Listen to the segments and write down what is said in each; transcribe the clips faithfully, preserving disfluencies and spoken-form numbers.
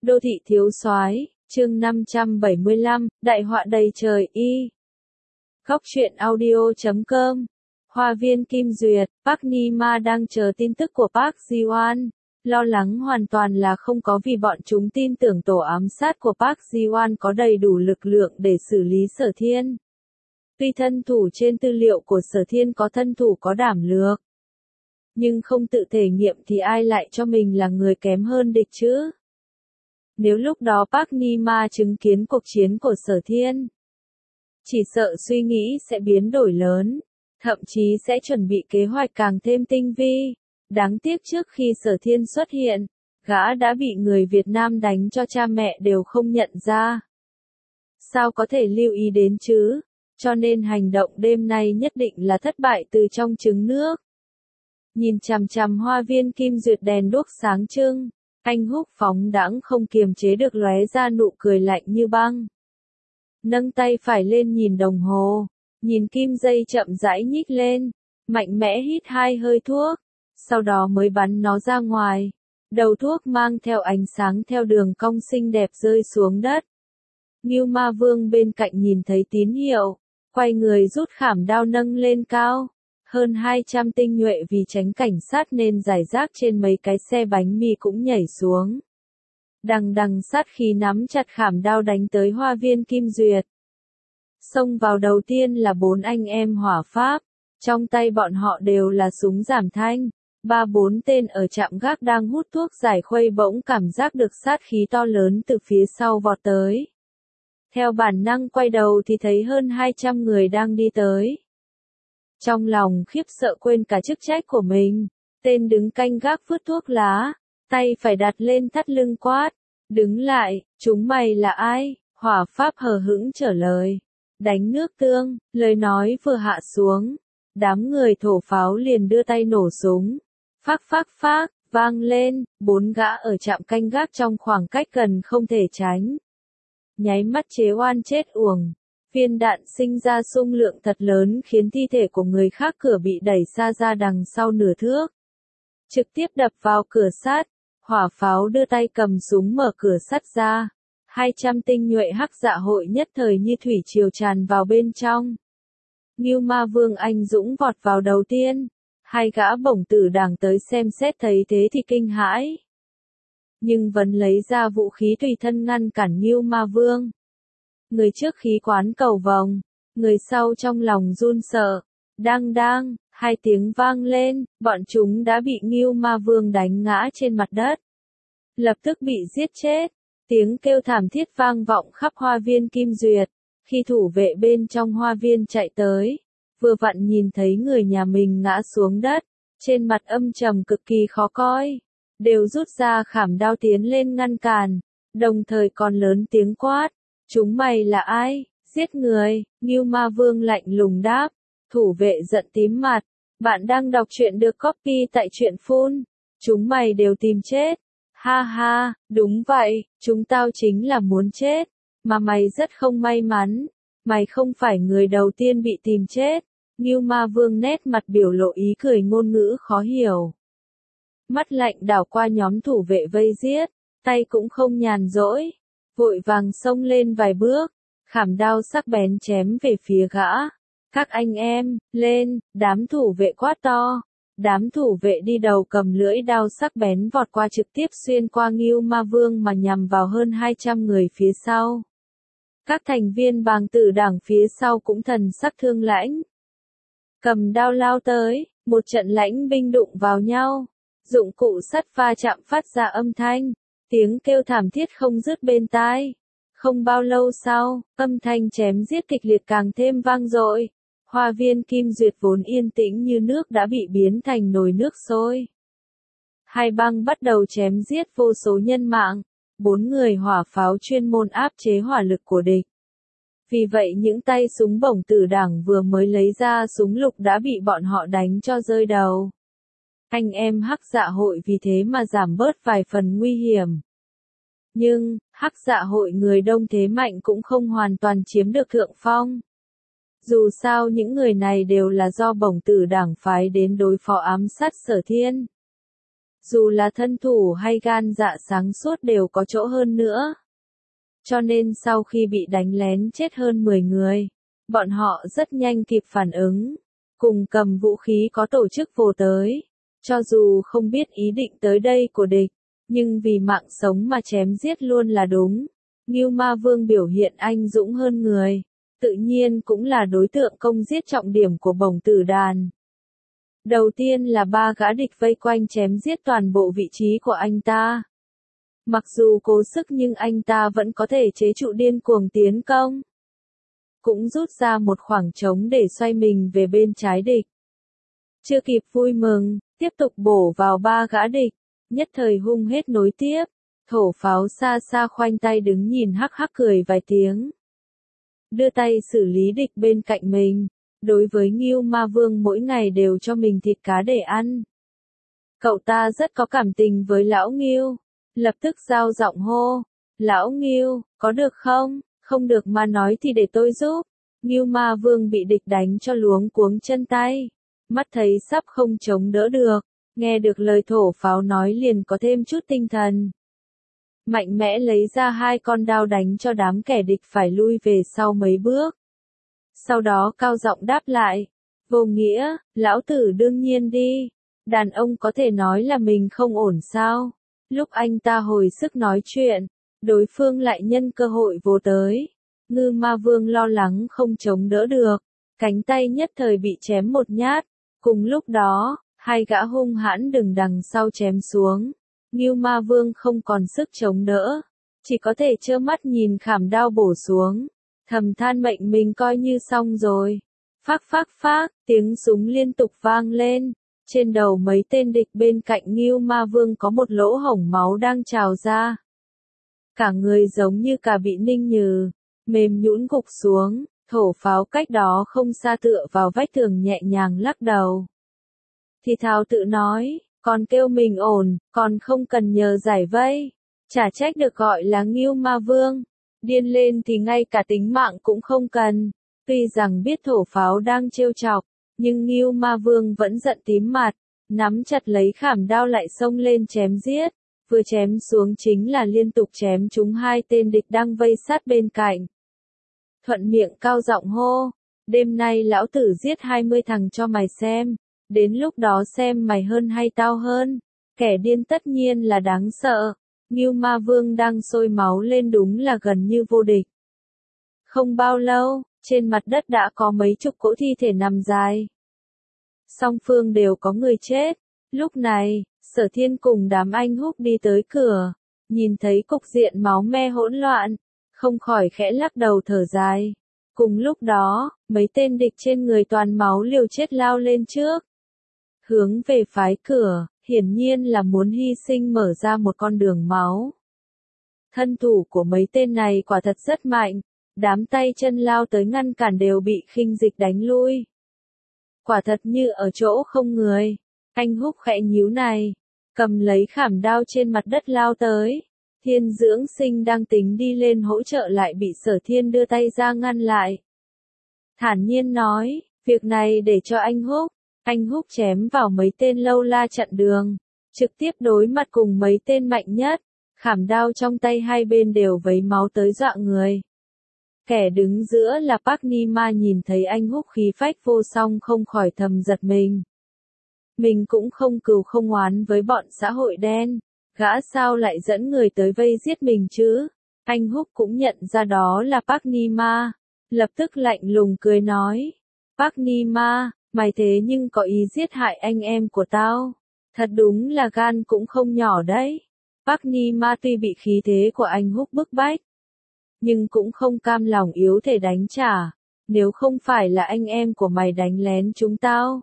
Đô thị thiếu soái, chương năm trăm bảy mươi lăm, đại họa đầy trời y. Góc truyện audio chấm com. Hoa viên Kim Duyệt, Park Ni-ma đang chờ tin tức của Park Ji-won. Lo lắng hoàn toàn là không có, vì bọn chúng tin tưởng tổ ám sát của Park Ji-won có đầy đủ lực lượng để xử lý Sở Thiên. Tuy thân thủ trên tư liệu của Sở Thiên có thân thủ có đảm lược, nhưng không tự thể nghiệm thì ai lại cho mình là người kém hơn địch chứ? Nếu lúc đó Park Ni-ma chứng kiến cuộc chiến của Sở Thiên, chỉ sợ suy nghĩ sẽ biến đổi lớn, thậm chí sẽ chuẩn bị kế hoạch càng thêm tinh vi. Đáng tiếc trước khi Sở Thiên xuất hiện, gã đã bị người Việt Nam đánh cho cha mẹ đều không nhận ra. Sao có thể lưu ý đến chứ? Cho nên hành động đêm nay nhất định là thất bại từ trong trứng nước. Nhìn chằm chằm hoa viên Kim Duyệt đèn đuốc sáng trưng, anh Húc phóng đãng không kiềm chế được lóe ra nụ cười lạnh như băng. Nâng tay phải lên nhìn đồng hồ, nhìn kim dây chậm rãi nhích lên, mạnh mẽ hít hai hơi thuốc, sau đó mới bắn nó ra ngoài. Đầu thuốc mang theo ánh sáng theo đường cong xinh đẹp rơi xuống đất. Ngưu Ma Vương bên cạnh nhìn thấy tín hiệu, quay người rút khảm đao nâng lên cao. Hơn hai trăm tinh nhuệ vì tránh cảnh sát nên giải rác trên mấy cái xe bánh mì cũng nhảy xuống. Đằng đằng sát khí nắm chặt khảm đao đánh tới hoa viên Kim Duyệt. Xông vào đầu tiên là bốn anh em hỏa pháp, trong tay bọn họ đều là súng giảm thanh. Ba bốn tên ở trạm gác đang hút thuốc giải khuây bỗng cảm giác được sát khí to lớn từ phía sau vọt tới. Theo bản năng quay đầu thì thấy hơn hai trăm người đang đi tới. Trong lòng khiếp sợ quên cả chức trách của mình, tên đứng canh gác vứt thuốc lá, tay phải đặt lên thắt lưng quát, đứng lại, chúng mày là ai? Hỏa pháp hờ hững trả lời, đánh nước tương. Lời nói vừa hạ xuống, đám người thổ pháo liền đưa tay nổ súng, phác phác phác, vang lên, bốn gã ở trạm canh gác trong khoảng cách gần không thể tránh. Nháy mắt chế oan chết uổng. Viên đạn sinh ra xung lượng thật lớn khiến thi thể của người khác cửa bị đẩy xa ra đằng sau nửa thước. Trực tiếp đập vào cửa sắt, hỏa pháo đưa tay cầm súng mở cửa sắt ra. hai trăm tinh nhuệ hắc dạ hội nhất thời như thủy triều tràn vào bên trong. Ngưu Ma Vương anh dũng vọt vào đầu tiên. Hai gã bổng tử đảng tới xem xét thấy thế thì kinh hãi. Nhưng vẫn lấy ra vũ khí tùy thân ngăn cản Ngưu Ma Vương. Người trước khí quán cầu vồng, người sau trong lòng run sợ. Đang đang, hai tiếng vang lên, bọn chúng đã bị Ngưu Ma Vương đánh ngã trên mặt đất. Lập tức bị giết chết. Tiếng kêu thảm thiết vang vọng khắp hoa viên Kim Duyệt. Khi thủ vệ bên trong hoa viên chạy tới, vừa vặn nhìn thấy người nhà mình ngã xuống đất, trên mặt âm trầm cực kỳ khó coi. Đều rút ra khảm đao tiến lên ngăn cản, đồng thời còn lớn tiếng quát. Chúng mày là ai? Giết người. Ngưu Ma Vương lạnh lùng đáp. Thủ vệ giận tím mặt. Bạn đang đọc truyện được copy tại truyện phun. Chúng mày đều tìm chết. Ha ha, đúng vậy, chúng tao chính là muốn chết. Mà mày rất không may mắn. Mày không phải người đầu tiên bị tìm chết. Ngưu Ma Vương nét mặt biểu lộ ý cười ngôn ngữ khó hiểu. Mắt lạnh đảo qua nhóm thủ vệ vây giết, tay cũng không nhàn rỗi. Vội vàng xông lên vài bước, khảm đao sắc bén chém về phía gã. Các anh em, lên, đám thủ vệ quát to. Đám thủ vệ đi đầu cầm lưỡi đao sắc bén vọt qua trực tiếp xuyên qua Ngưu Ma Vương mà nhằm vào hơn hai trăm người phía sau. Các thành viên bàng tử đảng phía sau cũng thần sắc thương lãnh. Cầm đao lao tới, một trận lãnh binh đụng vào nhau. Dụng cụ sắt va chạm phát ra âm thanh. Tiếng kêu thảm thiết không dứt bên tai. Không bao lâu sau, âm thanh chém giết kịch liệt càng thêm vang dội. Hoa viên Kim Duyệt vốn yên tĩnh như nước đã bị biến thành nồi nước sôi. Hai bang bắt đầu chém giết vô số nhân mạng. Bốn người hỏa pháo chuyên môn áp chế hỏa lực của địch. Vì vậy những tay súng bổng tử đảng vừa mới lấy ra súng lục đã bị bọn họ đánh cho rơi đầu. Anh em hắc dạ hội vì thế mà giảm bớt vài phần nguy hiểm. Nhưng, hắc dạ hội người đông thế mạnh cũng không hoàn toàn chiếm được thượng phong. Dù sao những người này đều là do bổng tử đảng phái đến đối phó ám sát Sở Thiên. dù là thân thủ hay gan dạ sáng suốt đều có chỗ hơn nữa. Cho nên sau khi bị đánh lén chết hơn mười người, bọn họ rất nhanh kịp phản ứng, cùng cầm vũ khí có tổ chức vồ tới. Cho dù không biết ý định tới đây của địch, nhưng vì mạng sống mà chém giết luôn là đúng. Ngưu Ma Vương biểu hiện anh dũng hơn người, tự nhiên cũng là đối tượng công giết trọng điểm của bổng tử đàn. Đầu tiên là ba gã địch vây quanh chém giết toàn bộ vị trí của anh ta. Mặc dù cố sức nhưng anh ta vẫn có thể chế trụ điên cuồng tiến công. Cũng rút ra một khoảng trống để xoay mình về bên trái địch. Chưa kịp vui mừng, tiếp tục bổ vào ba gã địch, nhất thời hung hết nối tiếp. Thổ pháo xa xa khoanh tay đứng nhìn hắc hắc cười vài tiếng. Đưa tay xử lý địch bên cạnh mình. Đối với Ngưu Ma Vương mỗi ngày đều cho mình thịt cá để ăn. Cậu ta rất có cảm tình với lão Ngưu, lập tức giao giọng hô. Lão Ngưu, có được không? Không được mà nói thì để tôi giúp. Ngưu Ma Vương bị địch đánh cho luống cuống chân tay. Mắt thấy sắp không chống đỡ được. Nghe được lời thổ pháo nói liền có thêm chút tinh thần. Mạnh mẽ lấy ra hai con đao đánh cho đám kẻ địch phải lui về sau mấy bước. Sau đó cao giọng đáp lại. Vô nghĩa, lão tử đương nhiên đi. Đàn ông có thể nói là mình không ổn sao. Lúc anh ta hồi sức nói chuyện, đối phương lại nhân cơ hội vồ tới. Ngưu Ma Vương lo lắng không chống đỡ được. Cánh tay nhất thời bị chém một nhát. Cùng lúc đó, hai gã hung hãn đằng đằng sau chém xuống. Ngưu Ma Vương không còn sức chống đỡ. Chỉ có thể trơ mắt nhìn khảm đao bổ xuống. Thầm than mệnh mình coi như xong rồi. Phác phác phác, tiếng súng liên tục vang lên. Trên đầu mấy tên địch bên cạnh Ngưu Ma Vương có một lỗ hổng máu đang trào ra. Cả người giống như cả bị ninh nhừ, mềm nhũn gục xuống, thổ pháo cách đó không xa tựa vào vách tường nhẹ nhàng lắc đầu. Thì thào tự nói, còn kêu mình ổn, còn không cần nhờ giải vây. Chả trách được gọi là Ngưu Ma Vương. Điên lên thì ngay cả tính mạng cũng không cần. Tuy rằng biết thổ pháo đang trêu chọc, nhưng Ngưu Ma Vương vẫn giận tím mặt, nắm chặt lấy khảm đao lại xông lên chém giết. Vừa chém xuống chính là liên tục chém trúng hai tên địch đang vây sát bên cạnh. Thuận miệng cao giọng hô, đêm nay lão tử giết hai mươi thằng cho mày xem, đến lúc đó xem mày hơn hay tao hơn. Kẻ điên tất nhiên là đáng sợ. Ngưu Ma Vương đang sôi máu lên đúng là gần như vô địch. Không bao lâu, trên mặt đất đã có mấy chục cỗ thi thể nằm dài. Song phương đều có người chết. Lúc này, Sở Thiên cùng đám anh húc đi tới cửa, nhìn thấy cục diện máu me hỗn loạn, không khỏi khẽ lắc đầu thở dài. Cùng lúc đó, mấy tên địch trên người toàn máu liều chết lao lên trước. Hướng về phái cửa, hiển nhiên là muốn hy sinh mở ra một con đường máu. Thân thủ của mấy tên này quả thật rất mạnh, đám tay chân lao tới ngăn cản đều bị khinh dịch đánh lui. Quả thật như ở chỗ không người. Anh húc khẽ nhíu này, cầm lấy khảm đao trên mặt đất lao tới. Thiên Dưỡng Sinh đang tính đi lên hỗ trợ lại bị Sở Thiên đưa tay ra ngăn lại. Thản nhiên nói, việc này để cho anh húc. Anh húc chém vào mấy tên lâu la chặn đường, trực tiếp đối mặt cùng mấy tên mạnh nhất. Khảm đao trong tay hai bên đều vấy máu tới dọa người. Kẻ đứng giữa là Park Nima nhìn thấy anh húc khí phách vô song không khỏi thầm giật mình. Mình cũng không cừu không oán với bọn xã hội đen, gã sao lại dẫn người tới vây giết mình chứ? Anh húc cũng nhận ra đó là Park Nima, lập tức lạnh lùng cười nói. Park Nima, mày thế nhưng có ý giết hại anh em của tao. Thật đúng là gan cũng không nhỏ đấy. Park Nima tuy bị khí thế của anh húc bức bách, nhưng cũng không cam lòng yếu thể đánh trả. Nếu không phải là anh em của mày đánh lén chúng tao,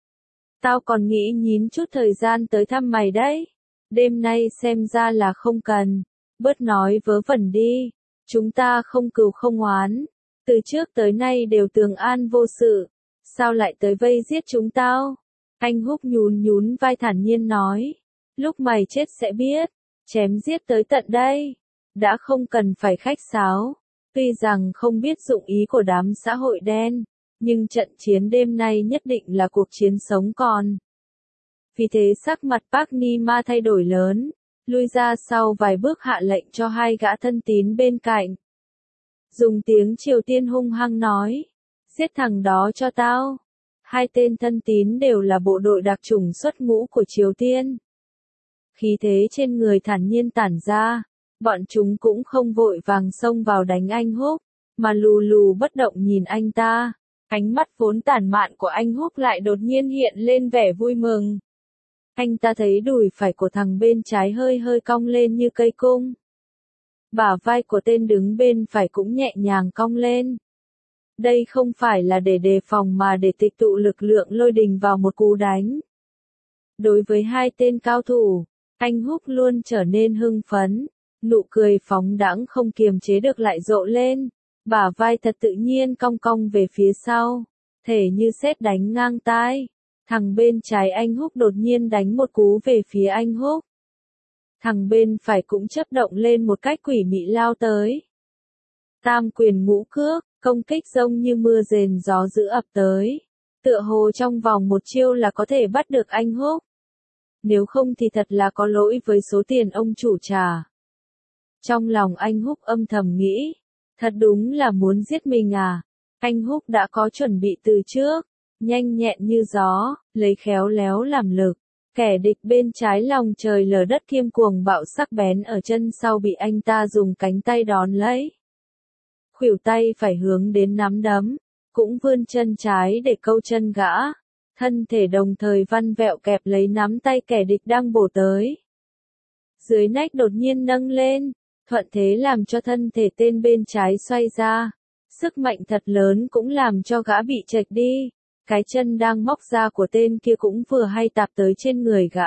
tao còn nghĩ nhín chút thời gian tới thăm mày đấy. Đêm nay xem ra là không cần. Bớt nói vớ vẩn đi. Chúng ta không cừu không oán. Từ trước tới nay đều tường an vô sự. Sao lại tới vây giết chúng tao? Anh húc nhún nhún vai thản nhiên nói. Lúc mày chết sẽ biết. Chém giết tới tận đây. Đã không cần phải khách sáo. Tuy rằng không biết dụng ý của đám xã hội đen, nhưng trận chiến đêm nay nhất định là cuộc chiến sống còn. Vì thế sắc mặt Park Ni-ma thay đổi lớn, lui ra sau vài bước hạ lệnh cho hai gã thân tín bên cạnh. Dùng tiếng Triều Tiên hung hăng nói, giết thằng đó cho tao. Hai tên thân tín đều là bộ đội đặc chủng xuất ngũ của Triều Tiên. Khí thế trên người thản nhiên tản ra, bọn chúng cũng không vội vàng xông vào đánh anh Húc, mà lù lù bất động nhìn anh ta. Ánh mắt vốn tản mạn của anh Húc lại đột nhiên hiện lên vẻ vui mừng. Anh ta thấy đùi phải của thằng bên trái hơi hơi cong lên như cây cung. Bả vai của tên đứng bên phải cũng nhẹ nhàng cong lên. Đây không phải là để đề phòng mà để tịch tụ lực lượng lôi đình vào một cú đánh. Đối với hai tên cao thủ, anh Húc luôn trở nên hưng phấn, nụ cười phóng đãng không kiềm chế được lại rộ lên, bả vai thật tự nhiên cong cong về phía sau, thể như sét đánh ngang tai. Thằng bên trái anh Húc đột nhiên đánh một cú về phía anh Húc. Thằng bên phải cũng chấp động lên một cách quỷ mị lao tới. Tam quyền ngũ cước, công kích rông như mưa rền gió dữ ập tới. Tựa hồ trong vòng một chiêu là có thể bắt được anh Húc. Nếu không thì thật là có lỗi với số tiền ông chủ trả. Trong lòng anh Húc âm thầm nghĩ, thật đúng là muốn giết mình à. Anh Húc đã có chuẩn bị từ trước, nhanh nhẹn như gió, lấy khéo léo làm lực. Kẻ địch bên trái lòng trời lở đất kiêm cuồng bạo sắc bén ở chân sau bị anh ta dùng cánh tay đón lấy. Khuỷu tay phải hướng đến nắm đấm, cũng vươn chân trái để câu chân gã. Thân thể đồng thời văn vẹo kẹp lấy nắm tay kẻ địch đang bổ tới. Dưới nách đột nhiên nâng lên, thuận thế làm cho thân thể tên bên trái xoay ra. Sức mạnh thật lớn cũng làm cho gã bị chệch đi. Cái chân đang móc ra của tên kia cũng vừa hay tạp tới trên người gã.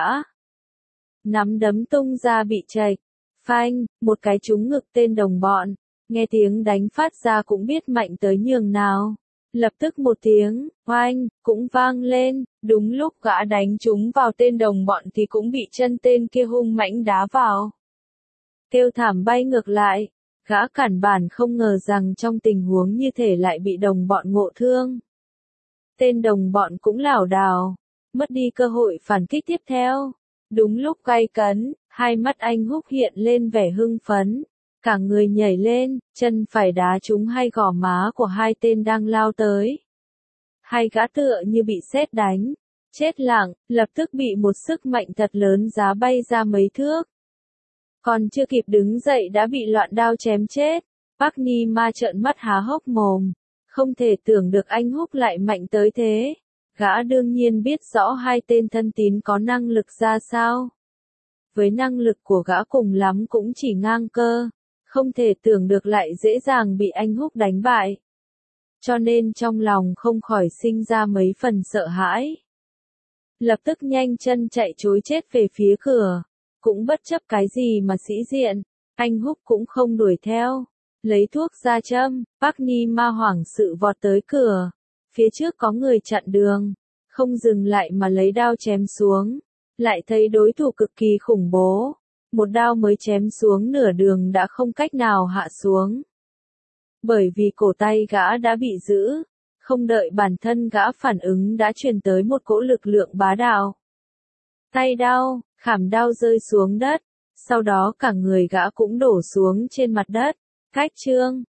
Nắm đấm tung ra bị chệch. Phanh, một cái trúng ngực tên đồng bọn. Nghe tiếng đánh phát ra cũng biết mạnh tới nhường nào. Lập tức một tiếng, oanh, cũng vang lên. Đúng lúc gã đánh trúng vào tên đồng bọn thì cũng bị chân tên kia hung mãnh đá vào. Kêu thảm bay ngược lại. Gã cản bản không ngờ rằng trong tình huống như thể lại bị đồng bọn ngộ thương. Tên đồng bọn cũng lảo đảo, mất đi cơ hội phản kích tiếp theo. Đúng lúc gay cấn, hai mắt anh Húc hiện lên vẻ hưng phấn. Cả người nhảy lên, chân phải đá trúng hai gò má của hai tên đang lao tới. Hai gã tựa như bị sét đánh, chết lặng, lập tức bị một sức mạnh thật lớn giá bay ra mấy thước. Còn chưa kịp đứng dậy đã bị loạn đao chém chết. Park Ni-ma trợn mắt há hốc mồm. Không thể tưởng được anh Húc lại mạnh tới thế. Gã đương nhiên biết rõ hai tên thân tín có năng lực ra sao. Với năng lực của gã cùng lắm cũng chỉ ngang cơ. Không thể tưởng được lại dễ dàng bị anh Húc đánh bại. Cho nên trong lòng không khỏi sinh ra mấy phần sợ hãi. Lập tức nhanh chân chạy trối chết về phía cửa. Cũng bất chấp cái gì mà sĩ diện. Anh Húc cũng không đuổi theo. Lấy thuốc ra châm, Park Ni-ma hoảng sự vọt tới cửa. Phía trước có người chặn đường. Không dừng lại mà lấy đao chém xuống. Lại thấy đối thủ cực kỳ khủng bố. Một đao mới chém xuống nửa đường đã không cách nào hạ xuống. Bởi vì cổ tay gã đã bị giữ. Không đợi bản thân gã phản ứng đã truyền tới một cỗ lực lượng bá đạo. Tay đao, khảm đao rơi xuống đất. Sau đó cả người gã cũng đổ xuống trên mặt đất. Cách chương